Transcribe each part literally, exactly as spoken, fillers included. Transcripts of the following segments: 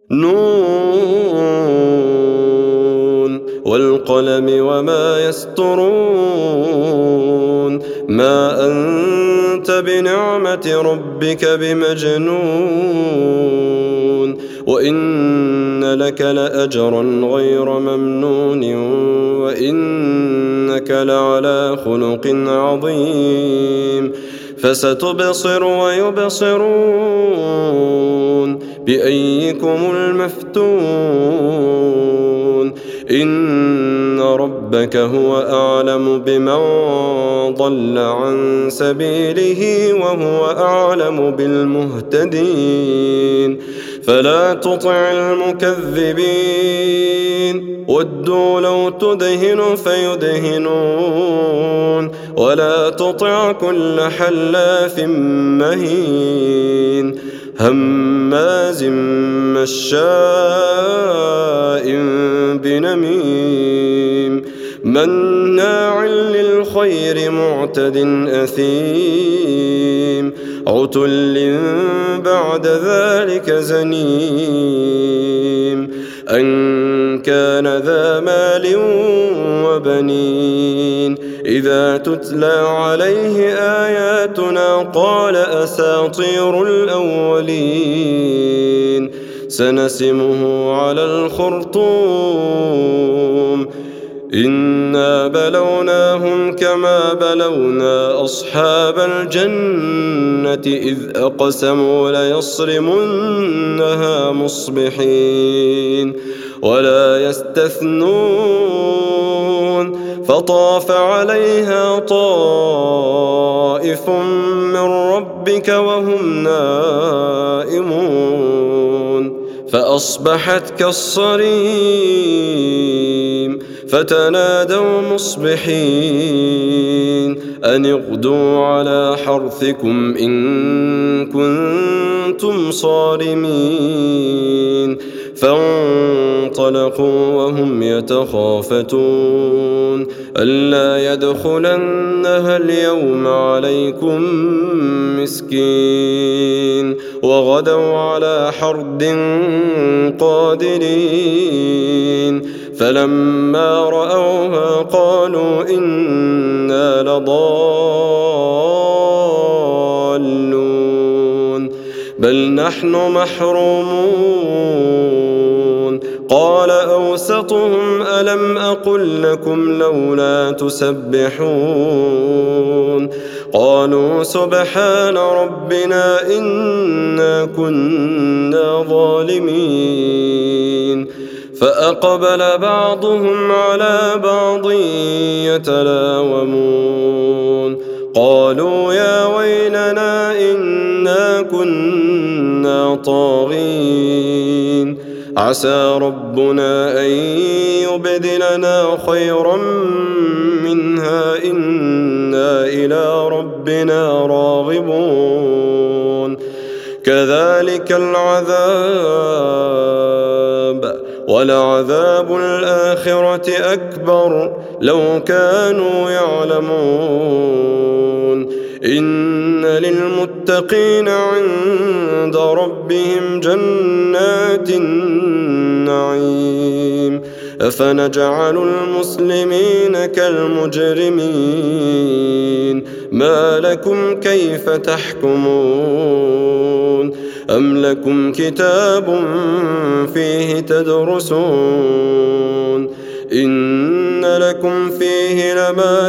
نون والقلم وما يسطرون ما أنت بنعمة ربك بمجنون وإن لك لأجرا غير ممنون وإنك لعلى خلق عظيم فستبصر ويبصرون بأيكم المفتون إن ربك هو أعلم بمن ضل عن سبيله وهو أعلم بالمهتدين فلا تطع المكذبين ودوا لو تدهن فيدهنون ولا تطع كل حلاف مهين هماز مشاء بنميم مناع للخير معتد أثيم عتل بعد ذلك زنيم أن كان ذا مال وبنين إذا تتلى عليه آياتنا قال أساطير الأولين سنسمه على الخرطوم إنا بلوناهم كما بلونا أصحاب الجنة إذ أقسموا ليصرمنها مصبحين ولا يستثنون فطاف عليها طائف من ربك وهم نائمون فأصبحت كالصريم فتنادوا مصبحين أن اغدوا على حرثكم إن كنتم صارمين فانطلقوا وهم يتخافتون ألا يدخلنها اليوم عليكم مسكين وغدوا على حرد قادرين فلما رأوها قالوا إنا لضالون بل نحن محرومون قال أوسطهم ألم أقل لكم لولا تسبحون قالوا سبحان ربنا إنا كنا ظالمين فأقبل بعضهم على بعض يتلاومون قالوا يا ويلنا إنا كنا طاغين عسى ربنا أن يبدلنا خيرا منها إنا إلى ربنا راغبون كذلك العذاب ولعذاب الآخرة أكبر لو كانوا يعلمون إن للمتقين عند ربهم جنات النعيم أفنجعل المسلمين كالمجرمين ما لكم كيف تحكمون أم لكم كتاب فيه تدرسون إن لكم فيه لما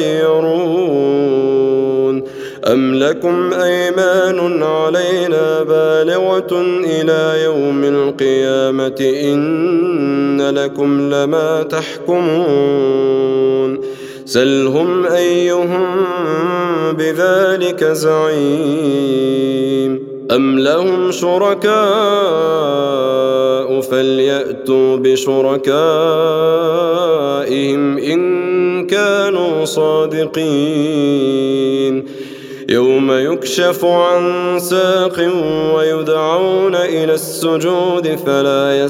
تخيرون أم لكم أيمان علينا بالغة إلى يوم القيامة إن لكم لما تحكمون سلهم أيهم بذلك زعيم أم لهم شركاء فليأتوا بشركائهم إن كانوا صادقين يوم يكشف عن ساق ويدعون إلى السجود فلا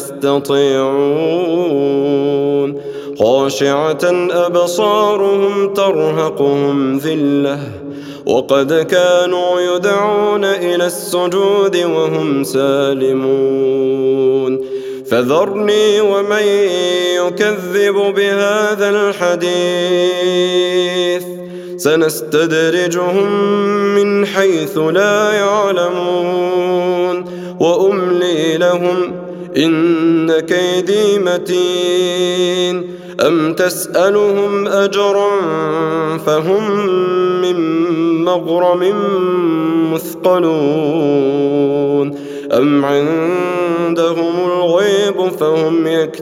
يستطيعون خاشعة أبصارهم ترهقهم ذلة وقد كانوا يدعون إلى السجود وهم سالمون فذرني ومن يكذب بهذا الحديث سنستدرجهم من حيث لا يعلمون وأملي لهم إن كيدي متين أم تسألهم أجرا فهم من مغرم مثقلون أم عندهم الغيب فهم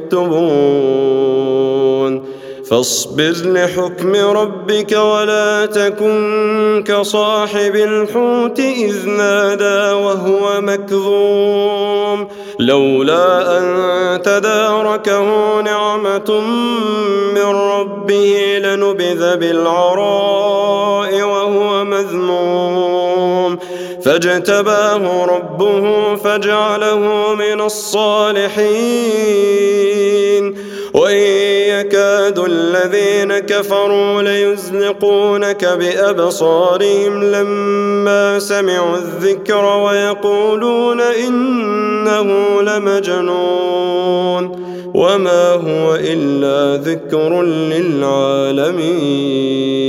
يكتبون فاصبر لحكم ربك ولا تكن كصاحب الحوت إذ نادى وهو مكظوم لولا أن تداركه نعمة من ربه لنبذ بالعراء وهو مذموم فاجتباه ربه فجعله من الصالحين وإن يكاد الذين كفروا ليزلقونك بأبصارهم لما سمعوا الذكر ويقولون إنه لمجنون وما هو إلا ذكر للعالمين.